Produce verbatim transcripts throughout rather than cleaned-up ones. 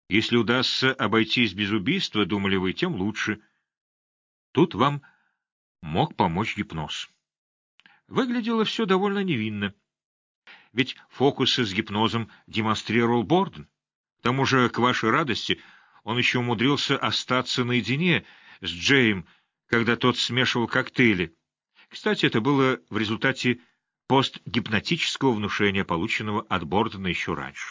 Если удастся обойтись без убийства, думали вы, тем лучше. Тут вам мог помочь гипноз. Выглядело все довольно невинно. Ведь фокусы с гипнозом демонстрировал Борден. К тому же, к вашей радости, он еще умудрился остаться наедине с Джеем, когда тот смешивал коктейли. Кстати, это было в результате постгипнотического внушения, полученного от Бордена еще раньше.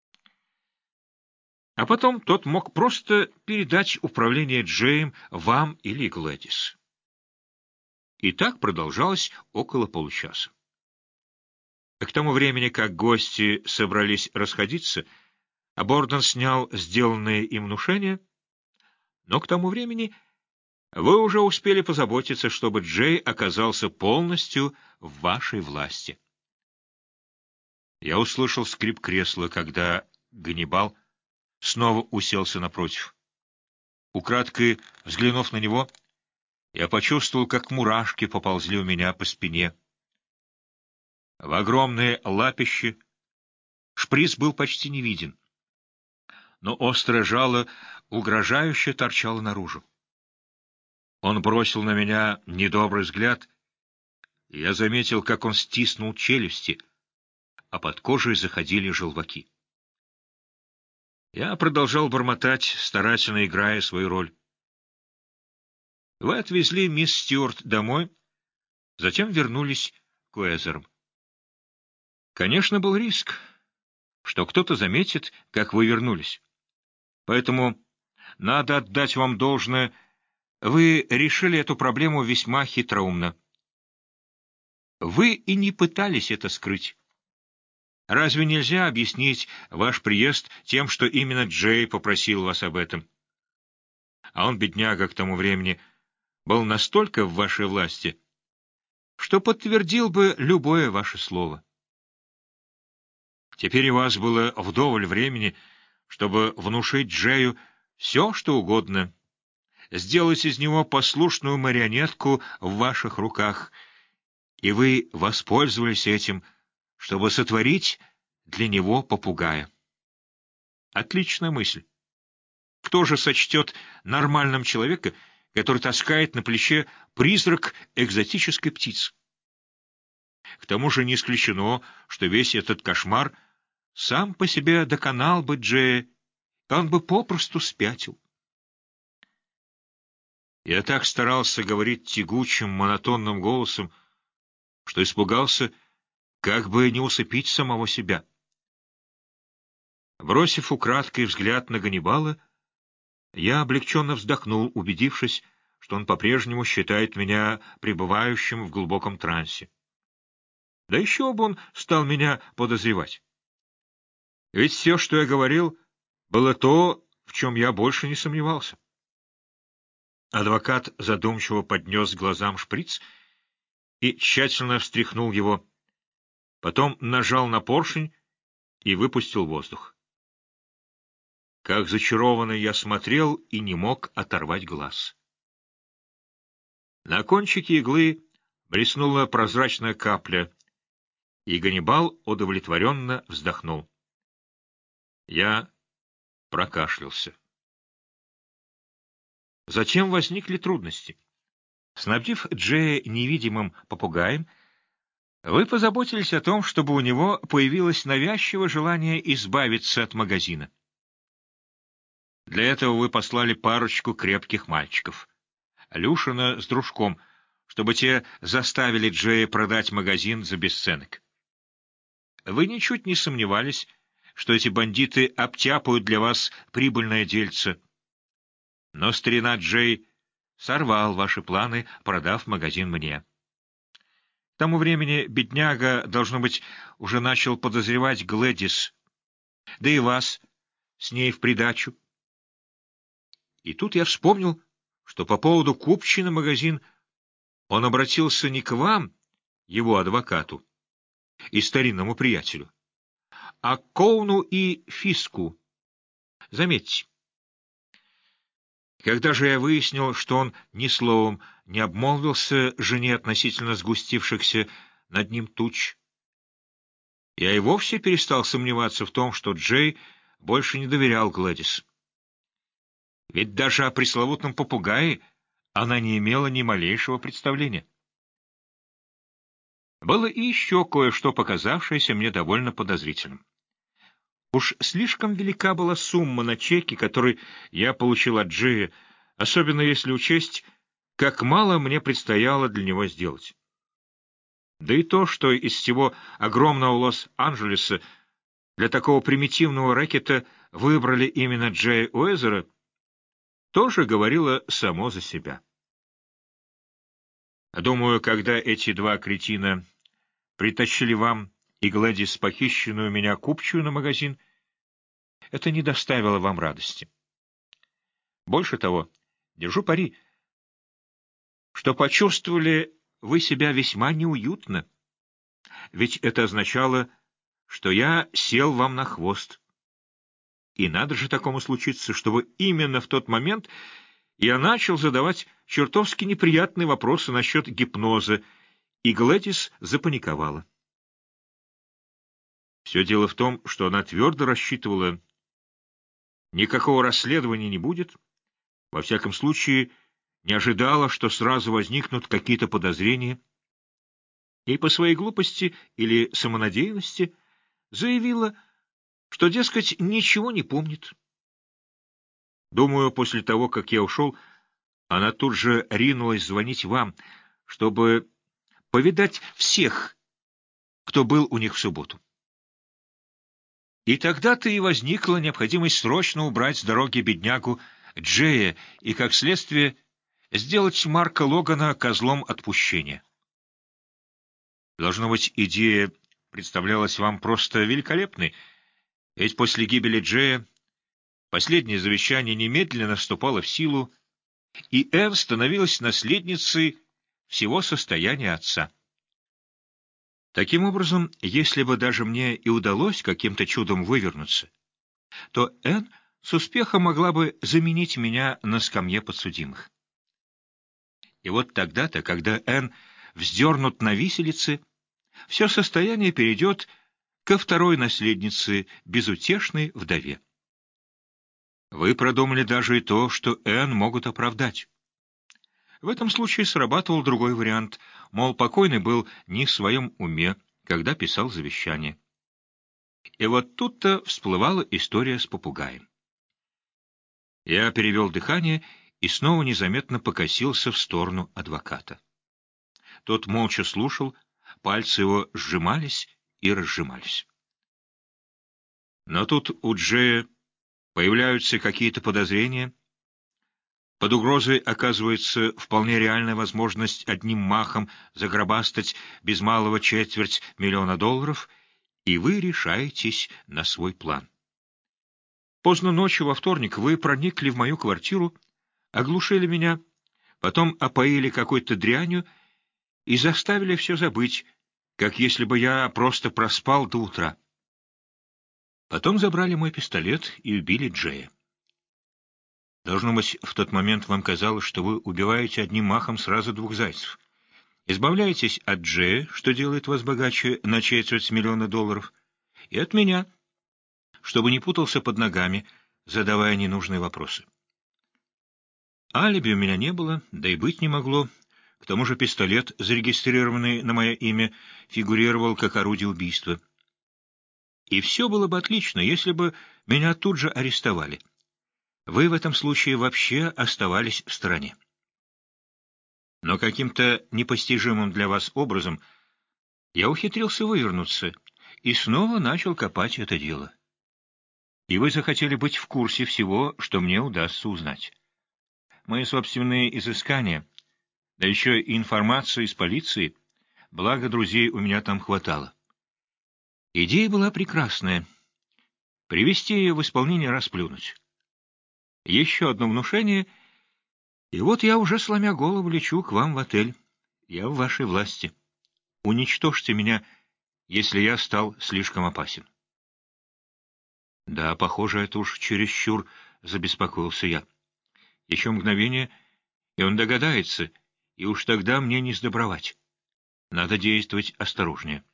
А потом тот мог просто передать управление Джеем вам или Глэдис. И так продолжалось около получаса. К тому времени, как гости собрались расходиться, а Борден снял сделанные им внушения, но к тому времени вы уже успели позаботиться, чтобы Джей оказался полностью в вашей власти. Я услышал скрип кресла, когда Ганнибал снова уселся напротив. Украдкой взглянув на него, я почувствовал, как мурашки поползли у меня по спине. В огромные лапищи шприц был почти не виден, но острое жало угрожающе торчало наружу. Он бросил на меня недобрый взгляд, и я заметил, как он стиснул челюсти, а под кожей заходили желваки. Я продолжал бормотать, старательно играя свою роль. Вы отвезли мисс Стюарт домой, затем вернулись к Уэзерам. Конечно, был риск, что кто-то заметит, как вы вернулись. Поэтому надо отдать вам должное, вы решили эту проблему весьма хитроумно. Вы и не пытались это скрыть. Разве нельзя объяснить ваш приезд тем, что именно Джей попросил вас об этом? А он, бедняга, к тому времени был настолько в вашей власти, что подтвердил бы любое ваше слово. Теперь у вас было вдоволь времени, чтобы внушить Джею все, что угодно, сделать из него послушную марионетку в ваших руках, и вы воспользовались этим, чтобы сотворить для него попугая. Отличная мысль. Кто же сочтет нормальным человека, который таскает на плече призрак экзотической птицы? К тому же не исключено, что весь этот кошмар сам по себе доконал бы Джея, и он бы попросту спятил. Я так старался говорить тягучим, монотонным голосом, что испугался, как бы не усыпить самого себя. Бросив украдкой взгляд на Ганнибала, я облегченно вздохнул, убедившись, что он по-прежнему считает меня пребывающим в глубоком трансе. Да еще бы он стал меня подозревать. Ведь все, что я говорил, было то, в чем я больше не сомневался. Адвокат задумчиво поднес к глазам шприц и тщательно встряхнул его, потом нажал на поршень и выпустил воздух. Как зачарованный я смотрел и не мог оторвать глаз. На кончике иглы блеснула прозрачная капля, и Ганнибал удовлетворенно вздохнул. Я прокашлялся. Затем возникли трудности. Снабдив Джея невидимым попугаем, вы позаботились о том, чтобы у него появилось навязчивое желание избавиться от магазина. Для этого вы послали парочку крепких мальчиков, Люшина с дружком, чтобы те заставили Джея продать магазин за бесценок. Вы ничуть не сомневались, что эти бандиты обтяпают для вас прибыльное дельце. Но старина Джей сорвал ваши планы, продав магазин мне. К тому времени бедняга, должно быть, уже начал подозревать Глэдис, да и вас с ней в придачу. И тут я вспомнил, что по поводу купчи на магазин он обратился не к вам, его адвокату и старинному приятелю, а к Коуну и Фиску. Заметьте, когда же я выяснил, что он ни словом не обмолвился жене относительно сгустившихся над ним туч, я и вовсе перестал сомневаться в том, что Джей больше не доверял Глэдис. Ведь даже о пресловутом попугае она не имела ни малейшего представления. Было и еще кое-что, показавшееся мне довольно подозрительным. Уж слишком велика была сумма на чеке, который я получил от Джея, особенно если учесть, как мало мне предстояло для него сделать. Да и то, что из всего огромного Лос-Анджелеса для такого примитивного рэкета выбрали именно Джея Уэзера, тоже говорило само за себя. Думаю, когда эти два кретина притащили вам и Глэдис похищенную у меня купчую на магазин, это не доставило вам радости. Больше того, держу пари, что почувствовали вы себя весьма неуютно, ведь это означало, что я сел вам на хвост. И надо же такому случиться, чтобы именно в тот момент я начал задавать чертовски неприятные вопросы насчет гипноза, и Глэдис запаниковала. Все дело в том, что она твердо рассчитывала, никакого расследования не будет, во всяком случае не ожидала, что сразу возникнут какие-то подозрения, и по своей глупости или самонадеянности заявила, что, дескать, ничего не помнит. Думаю, после того, как я ушел, она тут же ринулась звонить вам, чтобы повидать всех, кто был у них в субботу. И тогда-то и возникла необходимость срочно убрать с дороги беднягу Джея и, как следствие, сделать Марка Логана козлом отпущения. Должно быть, идея представлялась вам просто великолепной, ведь после гибели Джея последнее завещание немедленно вступало в силу, и Эв становилась наследницей всего состояния отца. Таким образом, если бы даже мне и удалось каким-то чудом вывернуться, то Энн с успехом могла бы заменить меня на скамье подсудимых. И вот тогда-то, когда Энн вздернут на виселице, все состояние перейдет ко второй наследнице, безутешной вдове. Вы продумали даже и то, что Энн могут оправдать. В этом случае срабатывал другой вариант, мол, покойный был не в своем уме, когда писал завещание. И вот тут-то всплывала история с попугаем. Я перевел дыхание и снова незаметно покосился в сторону адвоката. Тот молча слушал, пальцы его сжимались и разжимались. Но тут у Джея появляются какие-то подозрения. Под угрозой оказывается вполне реальная возможность одним махом загробастать без малого четверть миллиона долларов, и вы решаетесь на свой план. Поздно ночью во вторник вы проникли в мою квартиру, оглушили меня, потом опоили какой-то дрянью и заставили все забыть, как если бы я просто проспал до утра. Потом забрали мой пистолет и убили Джея. Должно быть, в тот момент вам казалось, что вы убиваете одним махом сразу двух зайцев. Избавляетесь от Джея, что делает вас богаче на четверть миллиона долларов, и от меня, чтобы не путался под ногами, задавая ненужные вопросы. Алиби у меня не было, да и быть не могло. К тому же пистолет, зарегистрированный на мое имя, фигурировал как орудие убийства. И все было бы отлично, если бы меня тут же арестовали. Вы в этом случае вообще оставались в стороне. Но каким-то непостижимым для вас образом я ухитрился вывернуться и снова начал копать это дело. И вы захотели быть в курсе всего, что мне удастся узнать. Мои собственные изыскания, да еще и информация из полиции, благо друзей у меня там хватало. Идея была прекрасная. Привести ее в исполнение, расплюнуть. Еще одно внушение, и вот я уже, сломя голову, лечу к вам в отель. Я в вашей власти. Уничтожьте меня, если я стал слишком опасен. Да, похоже, это уж чересчур, забеспокоился я. Еще мгновение, и он догадается, и уж тогда мне не сдобровать. Надо действовать осторожнее.